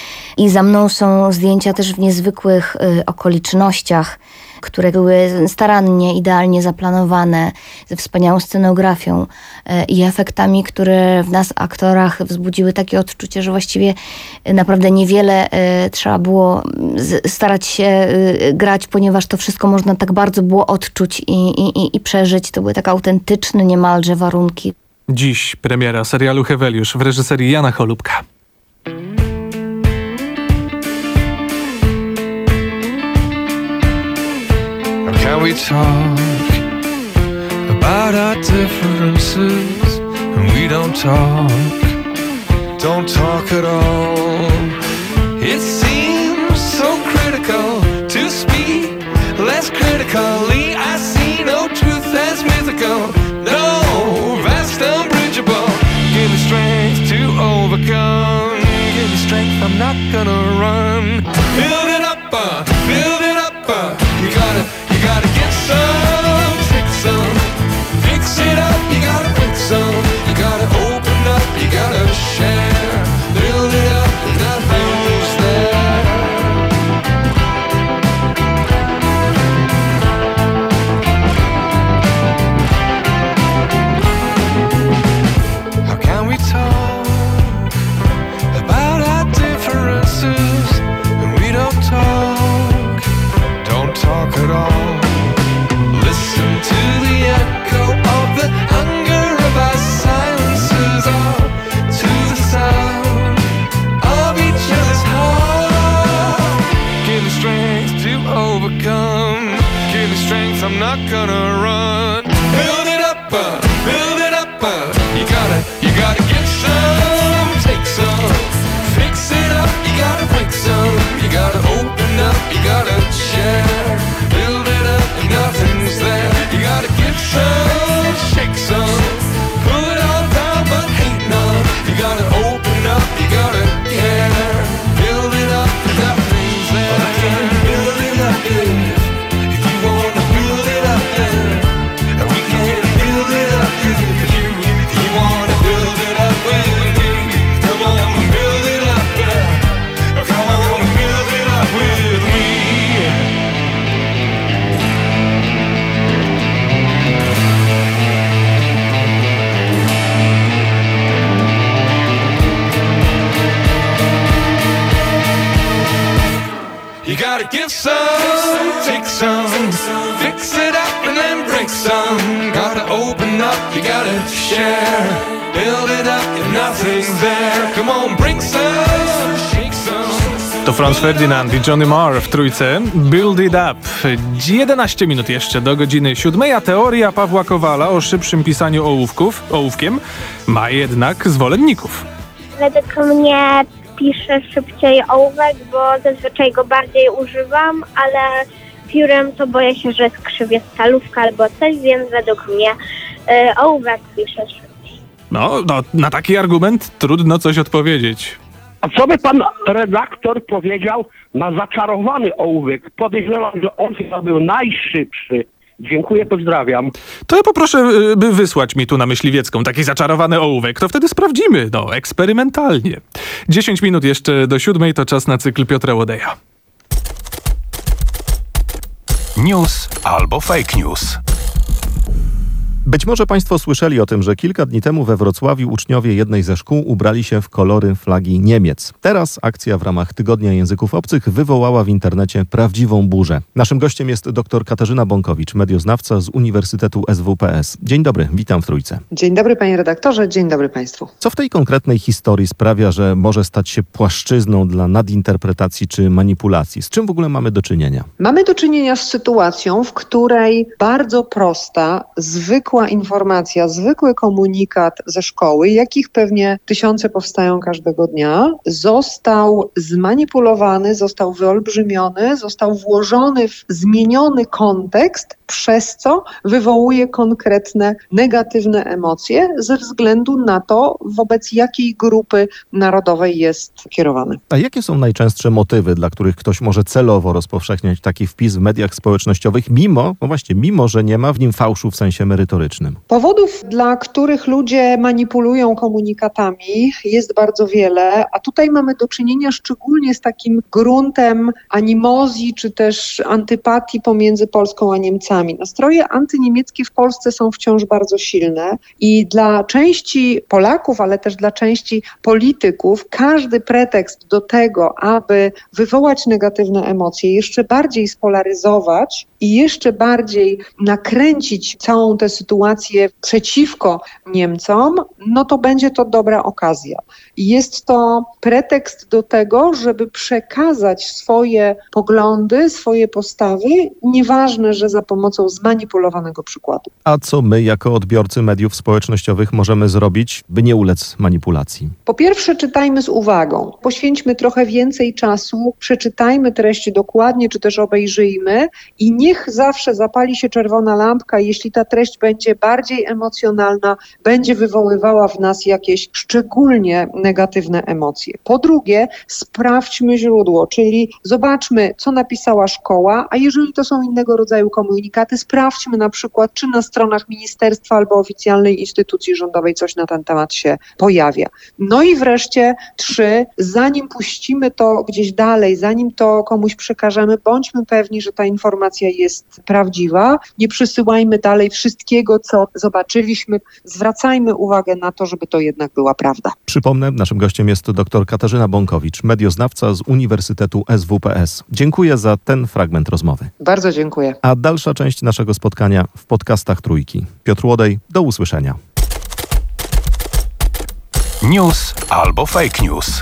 I za mną są zdjęcia też w niezwykłych y, okolicznościach, które były starannie, idealnie zaplanowane, ze wspaniałą scenografią y, i efektami, które w nas, aktorach, wzbudziły takie odczucie, że właściwie y, naprawdę niewiele y, trzeba było z, starać się y, grać, ponieważ to wszystko można tak bardzo było odczuć i, i, i przeżyć. To były tak autentyczne niemalże warunki. Dziś premiera serialu Heweliusz w reżyserii Jana Cholubka. Can we talk about our differences? And we don't talk, don't talk at all. It seems so critical to speak less critically. I see no truth as mythical, no vast unbridgeable. Give me strength to overcome, give me strength, I'm not gonna run. Build it up, uh, build it up, uh, you gotta You gotta get some, take some, fix it up, you gotta break some, you gotta open up, you gotta share, build it up, and nothing's there. How can we talk about our differences and we don't talk, don't talk at all? Listen to the echo of the hunger of our silences, all to the sound of each other's heart. Give me strength to overcome, give me strength, I'm not gonna run. Build it up, uh, build it up, uh, you gotta, you gotta get some, take some, fix it up, you gotta break some, you gotta open up, you gotta share, build it up and nothing's there. You gotta give some, shake some, pull it all down but hate none. You gotta open up, you gotta care, build it up and nothing's there. I can build it up if, if you wanna build it up then. And we can build it up if you, if you wanna build it up with me. Come on, build it up, yeah. Come on, build it up with me. You gotta give some, take some, fix it up and then break some. Gotta open up, you gotta share, build it up if nothing's there. Come on, bring some, shake some, To Franz Ferdinand i Johnny Marr w trójce. Build It Up. jedenaście minut jeszcze do godziny siódmej, a teoria Pawła Kowala o szybszym pisaniu ołówków, ołówkiem ma jednak zwolenników. Według mnie piszę szybciej ołówek, bo zazwyczaj go bardziej używam, ale piórem to boję się, że skrzywię stalówkę albo coś, więc według mnie y, ołówek piszę szybciej. No, no, na taki argument trudno coś odpowiedzieć. A co by pan redaktor powiedział na zaczarowany ołówek? Podejrzewam, że on chyba był najszybszy. Dziękuję, pozdrawiam. To ja poproszę, by wysłać mi tu na Myśliwiecką taki zaczarowany ołówek. To wtedy sprawdzimy, no, eksperymentalnie. dziesięć minut jeszcze do siódmej to czas na cykl Piotra Łodeja. News albo fake news. Być może Państwo słyszeli o tym, że kilka dni temu we Wrocławiu uczniowie jednej ze szkół ubrali się w kolory flagi Niemiec. Teraz akcja w ramach Tygodnia Języków Obcych wywołała w internecie prawdziwą burzę. Naszym gościem jest dr Katarzyna Bąkowicz, medioznawca z Uniwersytetu S W P S. Dzień dobry, witam w Trójce. Dzień dobry panie redaktorze, dzień dobry państwu. Co w tej konkretnej historii sprawia, że może stać się płaszczyzną dla nadinterpretacji czy manipulacji? Z czym w ogóle mamy do czynienia? Mamy do czynienia z sytuacją, w której bardzo prosta, zwykła informacja, zwykły komunikat ze szkoły, jakich pewnie tysiące powstają każdego dnia, został zmanipulowany, został wyolbrzymiony, został włożony w zmieniony kontekst, przez co wywołuje konkretne negatywne emocje ze względu na to, wobec jakiej grupy narodowej jest kierowany. A jakie są najczęstsze motywy, dla których ktoś może celowo rozpowszechniać taki wpis w mediach społecznościowych, mimo, no właśnie, mimo, że nie ma w nim fałszu w sensie merytorycznym? Powodów, dla których ludzie manipulują komunikatami, jest bardzo wiele, a tutaj mamy do czynienia szczególnie z takim gruntem animozji czy też antypatii pomiędzy Polską a Niemcami. Nastroje antyniemieckie w Polsce są wciąż bardzo silne i dla części Polaków, ale też dla części polityków każdy pretekst do tego, aby wywołać negatywne emocje, jeszcze bardziej spolaryzować i jeszcze bardziej nakręcić całą tę sytuację przeciwko Niemcom, no to będzie to dobra okazja. I jest to pretekst do tego, żeby przekazać swoje poglądy, swoje postawy, nieważne, że za pomocą zmanipulowanego przykładu. A co my jako odbiorcy mediów społecznościowych możemy zrobić, by nie ulec manipulacji? Po pierwsze, czytajmy z uwagą. Poświęćmy trochę więcej czasu, przeczytajmy treści dokładnie, czy też obejrzyjmy i niech zawsze zapali się czerwona lampka, jeśli ta treść będzie bardziej emocjonalna, będzie wywoływała w nas jakieś szczególnie negatywne emocje. Po drugie, sprawdźmy źródło, czyli zobaczmy, co napisała szkoła, a jeżeli to są innego rodzaju komunikaty, sprawdźmy na przykład, czy na stronach ministerstwa albo oficjalnej instytucji rządowej coś na ten temat się pojawia. No i wreszcie trzy, zanim puścimy to gdzieś dalej, zanim to komuś przekażemy, bądźmy pewni, że ta informacja jest prawdziwa. Nie przysyłajmy dalej wszystkiego, co zobaczyliśmy. Zwracajmy uwagę na to, żeby to jednak była prawda. Przypomnę, naszym gościem jest dr Katarzyna Bąkowicz, medioznawca z Uniwersytetu S W P S. Dziękuję za ten fragment rozmowy. Bardzo dziękuję. A dalsza część naszego spotkania w podcastach Trójki. Piotr Łodej, do usłyszenia. News albo fake news.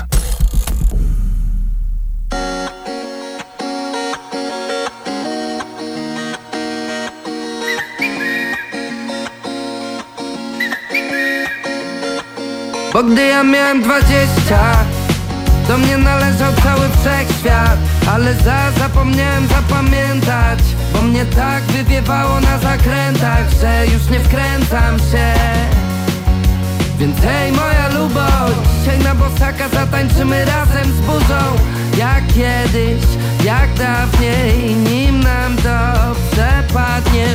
Bo gdy ja miałem dwadzieścia, do mnie należał cały wszechświat. Ale za zapomniałem zapamiętać, bo mnie tak wywiewało na zakrętach, że już nie wkręcam się. Więc hej moja lubość, dzisiaj na bosaka zatańczymy razem z burzą. Jak kiedyś, jak dawniej, nim nam dobrze padnie.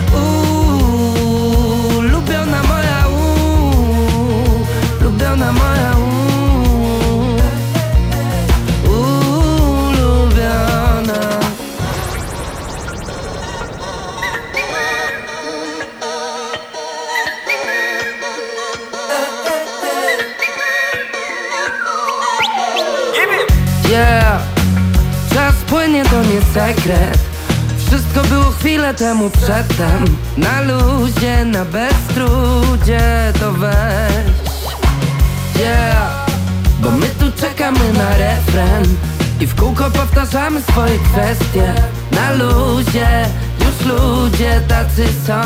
Uuu, lubiona moja, uuu, lubiona moja, uuu. Yeah, czas płynie, to nie sekret. Wszystko było chwilę temu przedtem. Na luzie, na beztrudzie to weź. Yeah, bo my tu czekamy na refren. I w kółko powtarzamy swoje kwestie. Na luzie, już ludzie tacy są.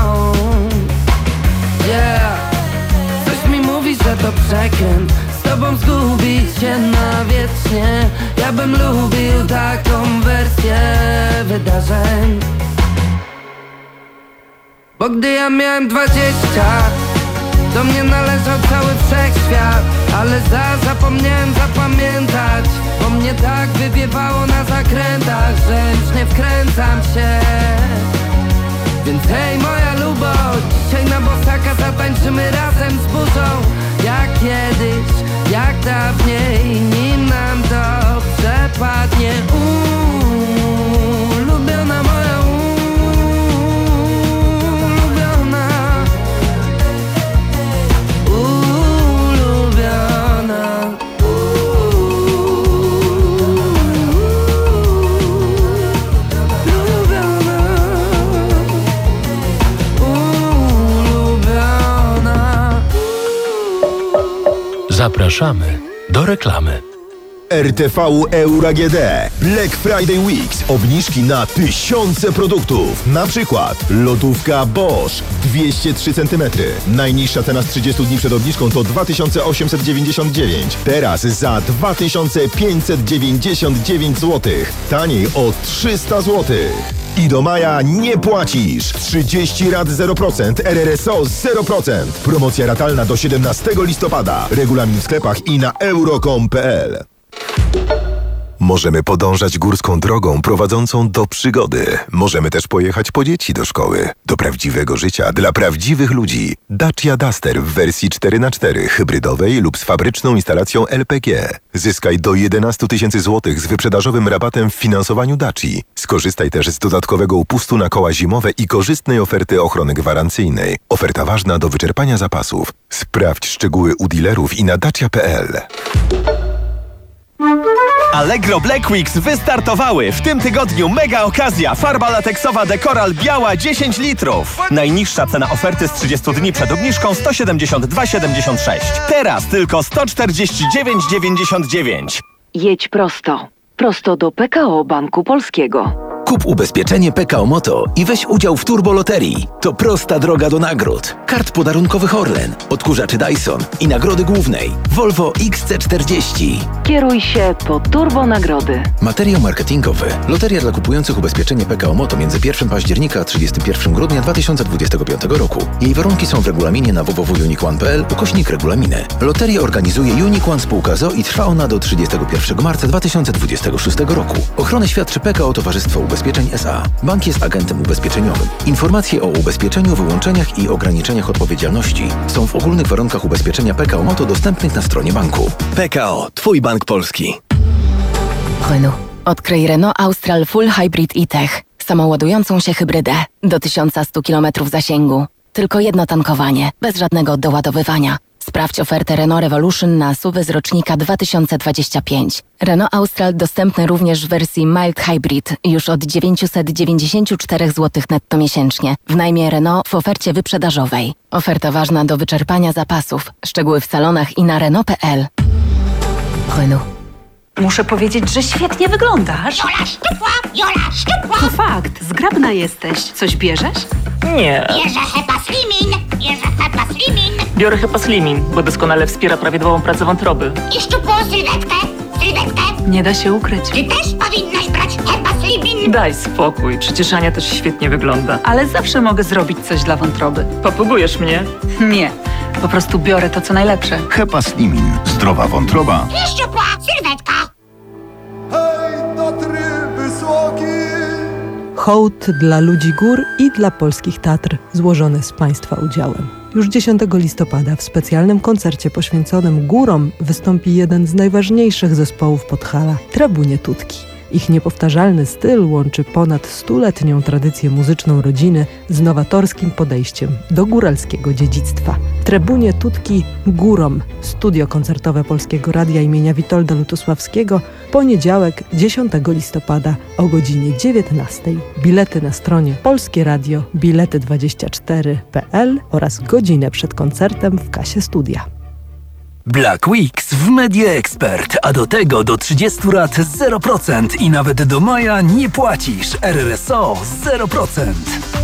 Yeah. Coś mi mówi, że to przekręt, z tobą zgubić się na wiecznie. Ja bym lubił taką wersję wydarzeń. Bo gdy ja miałem dwadzieścia, do mnie należał cały wszechświat. Ale za zapomniałem zapamiętać, bo mnie tak wywiewało na zakrętach, że już nie wkręcam się. Więc hej moja lubo, dzisiaj na bosaka zatańczymy razem z burzą. Jak kiedyś, jak dawniej, nim nam to przepadnie. Uuu, ulubiona moja, ulubiona, ulubiona, ulubiona. Zapraszamy do reklamy. R T V Euro A G D Black Friday Weeks. Obniżki na tysiące produktów. Na przykład lodówka Bosch dwieście trzy centymetry. Najniższa cena z trzydziestu dni przed obniżką to dwa tysiące osiemset dziewięćdziesiąt dziewięć. Teraz za dwa tysiące pięćset dziewięćdziesiąt dziewięć złotych. Taniej o trzysta złotych. I do maja nie płacisz. trzydzieści rat zero procent, R R S O zero procent. Promocja ratalna do siedemnastego listopada. Regulamin w sklepach i na euro kropka com kropka p l. Możemy podążać górską drogą prowadzącą do przygody. Możemy też pojechać po dzieci do szkoły. Do prawdziwego życia dla prawdziwych ludzi. Dacia Duster w wersji cztery na cztery, hybrydowej lub z fabryczną instalacją L P G. Zyskaj do jedenaście tysięcy złotych z wyprzedażowym rabatem w finansowaniu Daci. Skorzystaj też z dodatkowego upustu na koła zimowe i korzystnej oferty ochrony gwarancyjnej. Oferta ważna do wyczerpania zapasów. Sprawdź szczegóły u dealerów i na dacia kropka p l. Allegro Black Weeks wystartowały. W tym tygodniu mega okazja. Farba lateksowa Decoral biała dziesięć litrów. Najniższa cena oferty z trzydziestu dni przed obniżką sto siedemdziesiąt dwa siedemdziesiąt sześć. Teraz tylko sto czterdzieści dziewięć dziewięćdziesiąt dziewięć. Jedź prosto. Prosto do P K O Banku Polskiego. Kup ubezpieczenie P K O Moto i weź udział w turboloterii. To prosta droga do nagród. Kart podarunkowych Orlen, odkurzaczy Dyson i nagrody głównej Volvo X C czterdzieści. Kieruj się po turbo nagrody. Materiał marketingowy. Loteria dla kupujących ubezpieczenie P K O Moto między pierwszego października a trzydziestego pierwszego grudnia dwa tysiące dwudziestego piątego roku. Jej warunki są w regulaminie na w w w kropka unique one kropka p l ukośnik regulaminy. Loterię organizuje Unique One Spółka z o o i trwa ona do trzydziestego pierwszego marca dwa tysiące dwudziestego szóstego roku. Ochronę świadczy P K O Towarzystwo Ubezpieczeń S A. Bank jest agentem ubezpieczeniowym. Informacje o ubezpieczeniu, wyłączeniach i ograniczeniach odpowiedzialności są w ogólnych warunkach ubezpieczenia P K O Moto dostępnych na stronie banku. P K O, twój bank polski. Renault. Odkryj Renault Austral Full Hybrid e-Tech. Samoładującą się hybrydę. Do tysiąc sto kilometrów zasięgu. Tylko jedno tankowanie, bez żadnego doładowywania. Sprawdź ofertę Renault Revolution na S U V z rocznika dwa tysiące dwudziestego piątego. Renault Austral dostępny również w wersji Mild Hybrid już od dziewięćset dziewięćdziesiąt cztery złotych netto miesięcznie. W najmie Renault w ofercie wyprzedażowej. Oferta ważna do wyczerpania zapasów. Szczegóły w salonach i na Renault kropka p l. Renault. Muszę powiedzieć, że świetnie wyglądasz. Jola szczupła, Jola szczupła. To fakt, zgrabna jesteś. Coś bierzesz? Nie. Bierze Hepa Slimin, bierze Hepa Slimin. Biorę Hepa Slimin, bo doskonale wspiera prawidłową pracę wątroby. I szczupłą sylwetkę, sylwetkę. Nie da się ukryć. Ty też powinnaś brać Hepa Slimin. Daj spokój, przecież Ania też świetnie wygląda. Ale zawsze mogę zrobić coś dla wątroby. Popugujesz mnie? Nie, po prostu biorę to, co najlepsze. Hepa Slimin. Zdrowa wątroba. I szczupła sylwetka. Hej, Tatry wysoki! Hołd dla ludzi gór i dla polskich Tatr, złożony z Państwa udziałem. Już dziesiątego listopada w specjalnym koncercie poświęconym górom wystąpi jeden z najważniejszych zespołów Podhala – Trabunie Tutki. Ich niepowtarzalny styl łączy ponad stuletnią tradycję muzyczną rodziny z nowatorskim podejściem do góralskiego dziedzictwa. Trabunie Tutki górom. Studio koncertowe Polskiego Radia imienia Witolda Lutosławskiego. Poniedziałek, dziesiątego listopada o godzinie dziewiętnastej. Bilety na stronie Polskie Radio bilety dwadzieścia cztery kropka p l oraz godzinę przed koncertem w kasie studia. Black Weeks w Media Expert, a do tego do trzydziestu rat zero procent i nawet do maja nie płacisz. R R S O zero procent.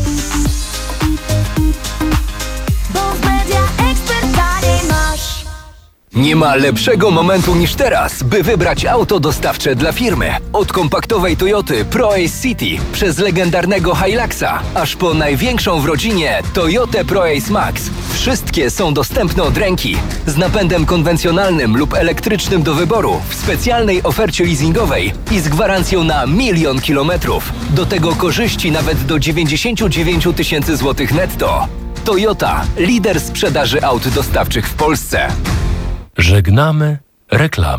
Nie ma lepszego momentu niż teraz, by wybrać auto dostawcze dla firmy. Od kompaktowej Toyoty ProAce City przez legendarnego Hiluxa, aż po największą w rodzinie Toyotę ProAce Max. Wszystkie są dostępne od ręki, z napędem konwencjonalnym lub elektrycznym do wyboru, w specjalnej ofercie leasingowej i z gwarancją na milion kilometrów. Do tego korzyści nawet do dziewięćdziesiąt dziewięć tysięcy złotych netto. Toyota, lider sprzedaży aut dostawczych w Polsce. Żegnamy reklamy.